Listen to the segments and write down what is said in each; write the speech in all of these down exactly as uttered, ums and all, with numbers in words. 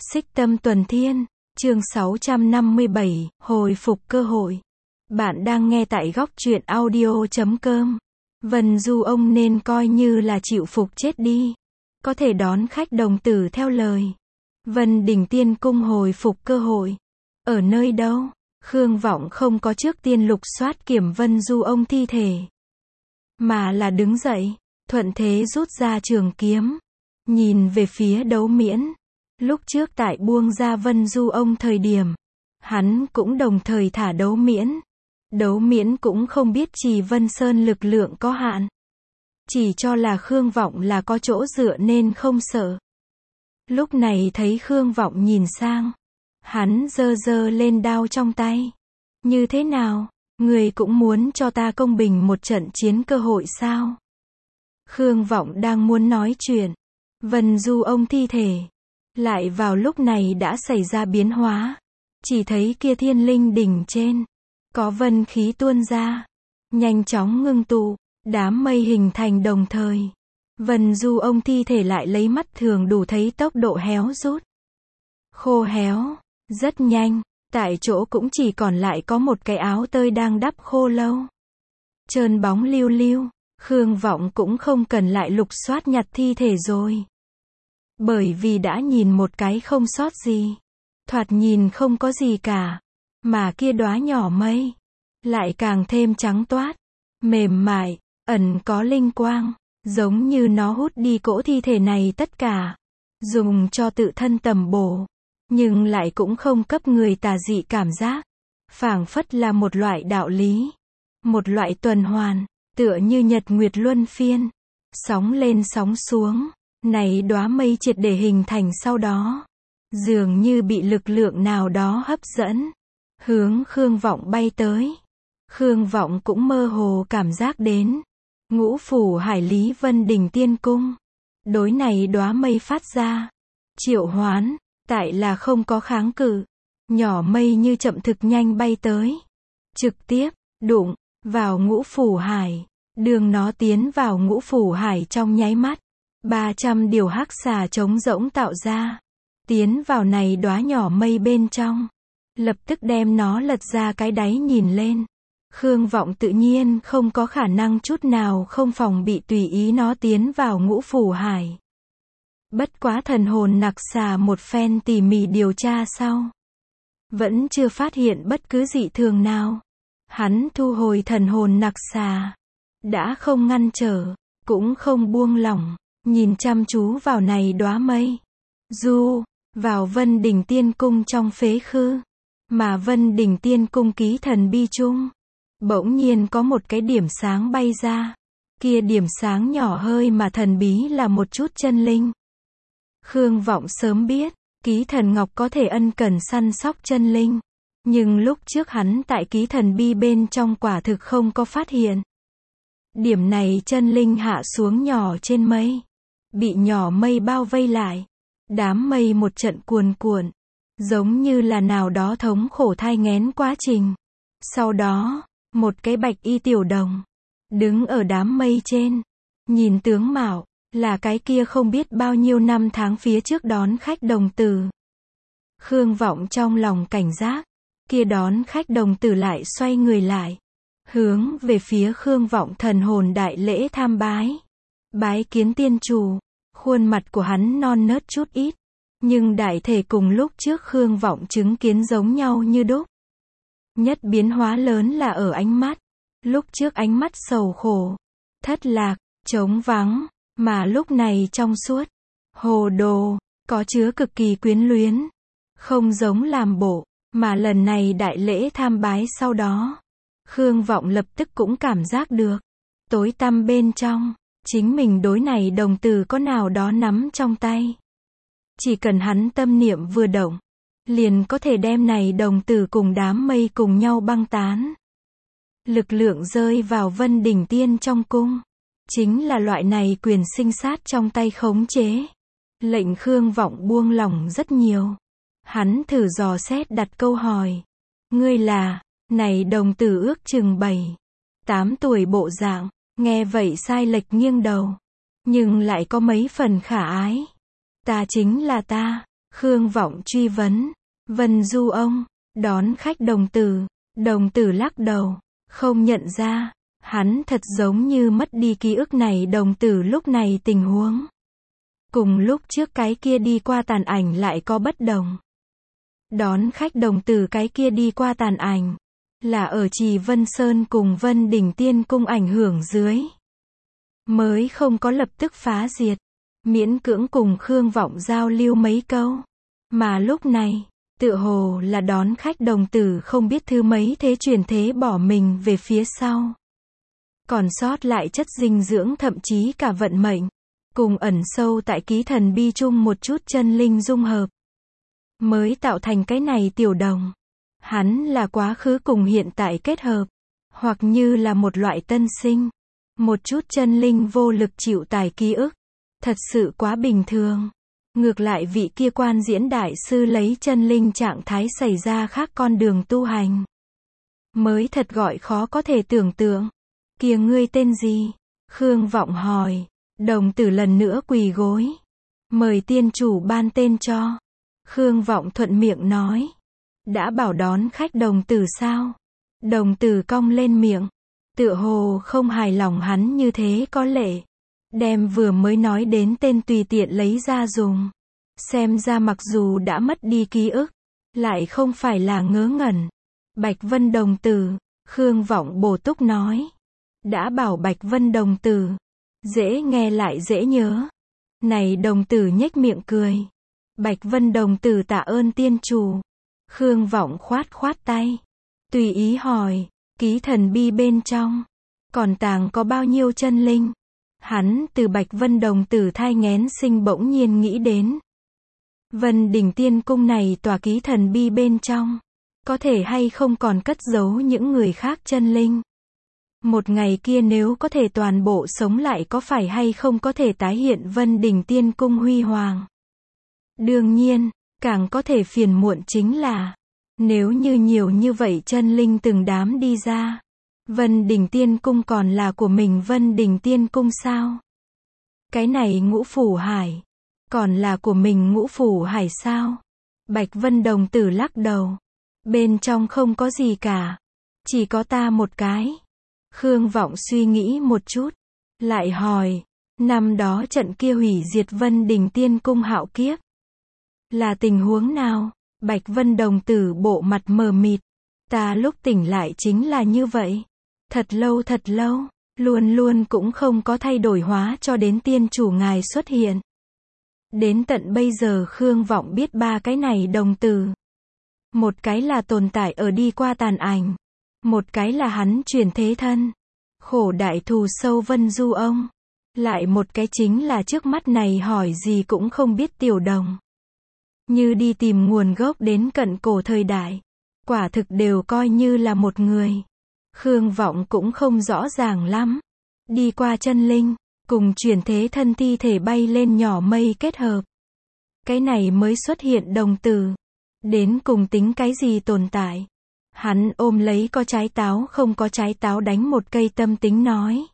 Xích Tâm Tuần Thiên, chương sáu trăm năm mươi bảy, hồi phục cơ hội. Bạn đang nghe tại góc truyện audio chấm com. Vân Du ông nên coi như là chịu phục chết đi. Có thể đón khách đồng tử theo lời. Vân Đình Tiên Cung hồi phục cơ hội. Ở nơi đâu? Khương Vọng không có trước tiên lục soát kiểm Vân Du ông thi thể. Mà là đứng dậy, thuận thế rút ra trường kiếm. Nhìn về phía Đấu Miễn. Lúc trước tại buông ra Vân Du ông thời điểm, hắn cũng đồng thời thả Đấu Miễn. Đấu Miễn cũng không biết Trì Vân Sơn lực lượng có hạn. Chỉ cho là Khương Vọng là có chỗ dựa nên không sợ. Lúc này thấy Khương Vọng nhìn sang, hắn giơ giơ lên đao trong tay. Như thế nào? Người cũng muốn cho ta công bình một trận chiến cơ hội sao? Khương Vọng đang muốn nói chuyện. Vân Du ông thi thể. Lại vào lúc này đã xảy ra biến hóa. Chỉ thấy kia Thiên Linh đỉnh trên. Có vân khí tuôn ra. Nhanh chóng ngưng tụ. Đám mây hình thành đồng thời. Vân Du ông thi thể lại lấy mắt thường đủ thấy tốc độ héo rút. Khô héo. Rất nhanh. Tại chỗ cũng chỉ còn lại có một cái áo tơi đang đắp khô lâu. Trơn bóng lưu lưu. Khương Vọng cũng không cần lại lục soát nhặt thi thể rồi. Bởi vì đã nhìn một cái không sót gì. Thoạt nhìn không có gì cả. Mà kia đóa nhỏ mây. Lại càng thêm trắng toát. Mềm mại. Ẩn có linh quang. Giống như nó hút đi cỗ thi thể này tất cả. Dùng cho tự thân tầm bổ. Nhưng lại cũng không cấp người tà dị cảm giác. Phảng phất là một loại đạo lý. Một loại tuần hoàn. Tựa như nhật nguyệt luân phiên. Sóng lên sóng xuống. Này đóa mây triệt để hình thành sau đó. Dường như bị lực lượng nào đó hấp dẫn. Hướng Khương Vọng bay tới. Khương Vọng cũng mơ hồ cảm giác đến. Ngũ phủ hải lý Vân Đình Tiên Cung. Đối này đóa mây phát ra. Triệu hoán. Tại là không có kháng cự. Nhỏ mây như chậm thực nhanh bay tới. Trực tiếp, đụng, vào ngũ phủ hải. Đường nó tiến vào ngũ phủ hải trong nháy mắt. ba trăm điều hắc xà trống rỗng tạo ra. Tiến vào này đóa nhỏ mây bên trong. Lập tức đem nó lật ra cái đáy nhìn lên. Khương Vọng tự nhiên không có khả năng chút nào không phòng bị tùy ý nó tiến vào ngũ phủ hải. Bất quá thần hồn nặc xà một phen tỉ mỉ điều tra sau. Vẫn chưa phát hiện bất cứ dị thường nào. Hắn thu hồi thần hồn nặc xà. Đã không ngăn trở, cũng không buông lỏng. Nhìn chăm chú vào này đóa mây. Du, vào Vân Đình Tiên Cung trong phế khư. Mà Vân Đình Tiên Cung ký thần bi chung. Bỗng nhiên có một cái điểm sáng bay ra. Kia điểm sáng nhỏ hơi mà thần bí là một chút chân linh. Khương Vọng sớm biết, ký thần ngọc có thể ân cần săn sóc chân linh. Nhưng lúc trước hắn tại ký thần bi bên trong quả thực không có phát hiện. Điểm này chân linh hạ xuống nhỏ trên mây. Bị nhỏ mây bao vây lại. Đám mây một trận cuồn cuộn. Giống như là nào đó thống khổ thai nghén quá trình. Sau đó, một cái bạch y tiểu đồng. Đứng ở đám mây trên. Nhìn tướng mạo, là cái kia không biết bao nhiêu năm tháng phía trước đón khách đồng tử. Khương Vọng trong lòng cảnh giác. Kia đón khách đồng tử lại xoay người lại. Hướng về phía Khương Vọng thần hồn đại lễ tham bái. Bái kiến tiên chủ. Khuôn mặt của hắn non nớt chút ít. Nhưng đại thể cùng lúc trước Khương Vọng chứng kiến giống nhau như đúc. Nhất biến hóa lớn là ở ánh mắt. Lúc trước ánh mắt sầu khổ. Thất lạc, trống vắng. Mà lúc này trong suốt. Hồ đồ. Có chứa cực kỳ quyến luyến. Không giống làm bộ. Mà lần này đại lễ tham bái sau đó. Khương Vọng lập tức cũng cảm giác được. Tối tăm bên trong. Chính mình đối này đồng tử có nào đó nắm trong tay. Chỉ cần hắn tâm niệm vừa động. Liền có thể đem này đồng tử cùng đám mây cùng nhau băng tán. Lực lượng rơi vào Vân Đình Tiên trong cung. Chính là loại này quyền sinh sát trong tay khống chế. Lệnh Khương Vọng buông lỏng rất nhiều. Hắn thử dò xét đặt câu hỏi. Ngươi là, này đồng tử ước chừng bảy, tám tuổi bộ dạng. Nghe vậy sai lệch nghiêng đầu. Nhưng lại có mấy phần khả ái. Ta chính là ta. Khương Vọng truy vấn. Vân Du ông, đón khách đồng tử. Đồng tử lắc đầu, không nhận ra. Hắn thật giống như mất đi ký ức này. Đồng tử lúc này tình huống cùng lúc trước cái kia đi qua tàn ảnh lại có bất đồng. Đón khách đồng tử cái kia đi qua tàn ảnh là ở Trì Vân Sơn cùng Vân Đỉnh Tiên Cung ảnh hưởng dưới, mới không có lập tức phá diệt, miễn cưỡng cùng Khương Vọng giao lưu mấy câu. Mà lúc này, tựa hồ là đón khách đồng tử không biết thứ mấy thế chuyển thế bỏ mình về phía sau. Còn sót lại chất dinh dưỡng thậm chí cả vận mệnh, cùng ẩn sâu tại ký thần bi chung một chút chân linh dung hợp, mới tạo thành cái này tiểu đồng. Hắn là quá khứ cùng hiện tại kết hợp, hoặc như là một loại tân sinh. Một chút chân linh vô lực chịu tải ký ức, thật sự quá bình thường. Ngược lại vị kia quan diễn đại sư lấy chân linh trạng thái xảy ra khác con đường tu hành, mới thật gọi khó có thể tưởng tượng. Kìa ngươi tên gì? Khương Vọng hỏi. Đồng tử lần nữa quỳ gối, mời tiên chủ ban tên cho. Khương Vọng thuận miệng nói. Đã bảo đón khách đồng tử sao? Đồng tử cong lên miệng, tựa hồ không hài lòng hắn như thế có lệ, đem vừa mới nói đến tên tùy tiện lấy ra dùng. Xem ra mặc dù đã mất đi ký ức, lại không phải là ngớ ngẩn. Bạch Vân đồng tử, Khương Vọng bổ túc nói. Đã bảo Bạch Vân đồng tử, dễ nghe lại dễ nhớ. Này đồng tử nhếch miệng cười. Bạch Vân đồng tử tạ ơn tiên chủ. Khương Vọng khoát khoát tay, tùy ý hỏi, ký thần bi bên trong còn tàng có bao nhiêu chân linh? Hắn từ Bạch Vân đồng tử thai nghén sinh bỗng nhiên nghĩ đến, Vân Đỉnh Tiên Cung này tòa ký thần bi bên trong, có thể hay không còn cất giấu những người khác chân linh? Một ngày kia nếu có thể toàn bộ sống lại có phải hay không có thể tái hiện Vân Đỉnh Tiên Cung huy hoàng? Đương nhiên, càng có thể phiền muộn chính là, nếu như nhiều như vậy chân linh từng đám đi ra, Vân Đỉnh Tiên Cung còn là của mình Vân Đỉnh Tiên Cung sao? Cái này Ngũ Phủ Hải, còn là của mình Ngũ Phủ Hải sao? Bạch Vân đồng tử lắc đầu. Bên trong không có gì cả. Chỉ có ta một cái. Khương Vọng suy nghĩ một chút, lại hỏi, năm đó trận kia hủy diệt Vân Đỉnh Tiên Cung hạo kiếp, là tình huống nào? Bạch Vân đồng tử bộ mặt mờ mịt. Ta lúc tỉnh lại chính là như vậy. Thật lâu thật lâu, luôn luôn cũng không có thay đổi hóa cho đến tiên chủ ngài xuất hiện. Đến tận bây giờ Khương Vọng biết ba cái này đồng tử. Một cái là tồn tại ở đi qua tàn ảnh. Một cái là hắn chuyển thế thân. Khổ đại thù sâu Vân Du ông. Lại một cái chính là trước mắt này hỏi gì cũng không biết tiểu đồng. Như đi tìm nguồn gốc đến cận cổ thời đại. Quả thực đều coi như là một người. Khương Vọng cũng không rõ ràng lắm. Đi qua chân linh, cùng chuyển thế thân thi thể bay lên nhỏ mây kết hợp. Cái này mới xuất hiện đồng tử. Đến cùng tính cái gì tồn tại? Hắn ôm lấy có trái táo không có trái táo đánh một cây tâm tính nói.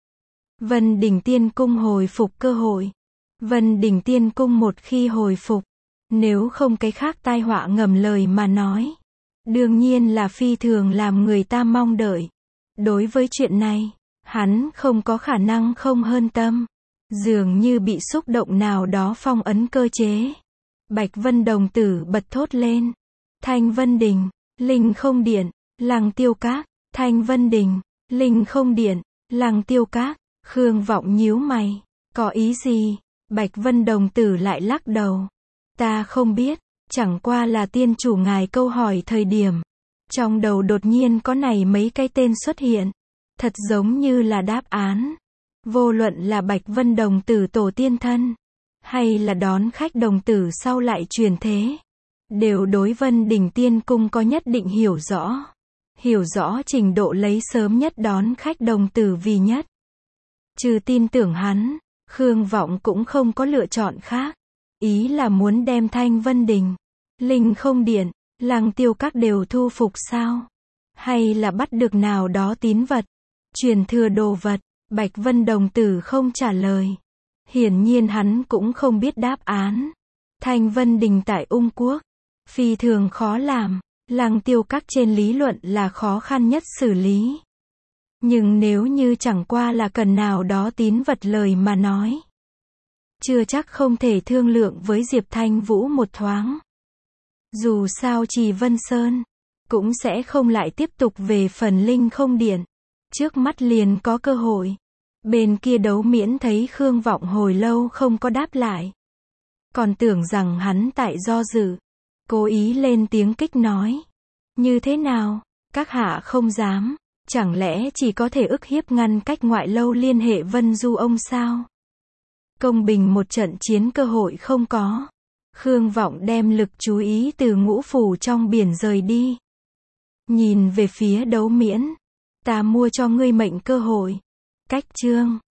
Vân Đỉnh Tiên Cung hồi phục cơ hội. Vân Đỉnh Tiên Cung một khi hồi phục, nếu không cái khác tai họa ngầm lời mà nói, đương nhiên là phi thường làm người ta mong đợi. Đối với chuyện này, hắn không có khả năng không hơn tâm. Dường như bị xúc động nào đó phong ấn cơ chế. Bạch Vân đồng tử bật thốt lên. Thanh Vân Đình, Linh Không Điện, Lăng Tiêu Các. Thanh Vân Đình, Linh Không Điện, Lăng Tiêu Các. Khương Vọng nhíu mày. Có ý gì? Bạch Vân đồng tử lại lắc đầu. Ta không biết, chẳng qua là tiên chủ ngài câu hỏi thời điểm. Trong đầu đột nhiên có này mấy cái tên xuất hiện. Thật giống như là đáp án. Vô luận là Bạch Vân đồng tử tổ tiên thân, hay là đón khách đồng tử sau lại truyền thế, đều đối Vân Đỉnh Tiên Cung có nhất định hiểu rõ. Hiểu rõ trình độ lấy sớm nhất đón khách đồng tử vì nhất. Trừ tin tưởng hắn, Khương Vọng cũng không có lựa chọn khác. Ý là muốn đem Thanh Vân Đình, Linh Không Điện, Lăng Tiêu Các đều thu phục sao? Hay là bắt được nào đó tín vật, truyền thừa đồ vật? Bạch Vân đồng tử không trả lời. Hiển nhiên hắn cũng không biết đáp án. Thanh Vân Đình tại Ung Quốc, phi thường khó làm, Lăng Tiêu Các trên lý luận là khó khăn nhất xử lý. Nhưng nếu như chẳng qua là cần nào đó tín vật lời mà nói, chưa chắc không thể thương lượng với Diệp Thanh Vũ một thoáng. Dù sao Trì Vân Sơn cũng sẽ không lại tiếp tục về phần Linh Không Điện. Trước mắt liền có cơ hội. Bên kia Đấu Miễn thấy Khương Vọng hồi lâu không có đáp lại, còn tưởng rằng hắn tại do dự, cố ý lên tiếng kích nói. Như thế nào? Các hạ không dám, chẳng lẽ chỉ có thể ức hiếp ngăn cách ngoại lâu liên hệ Vân Du ông sao? Công bình một trận chiến cơ hội không có. Khương Vọng đem lực chú ý từ Ngũ Phủ trong biển rời đi. Nhìn về phía Đấu Miễn. Ta mua cho ngươi mệnh cơ hội. Cách chương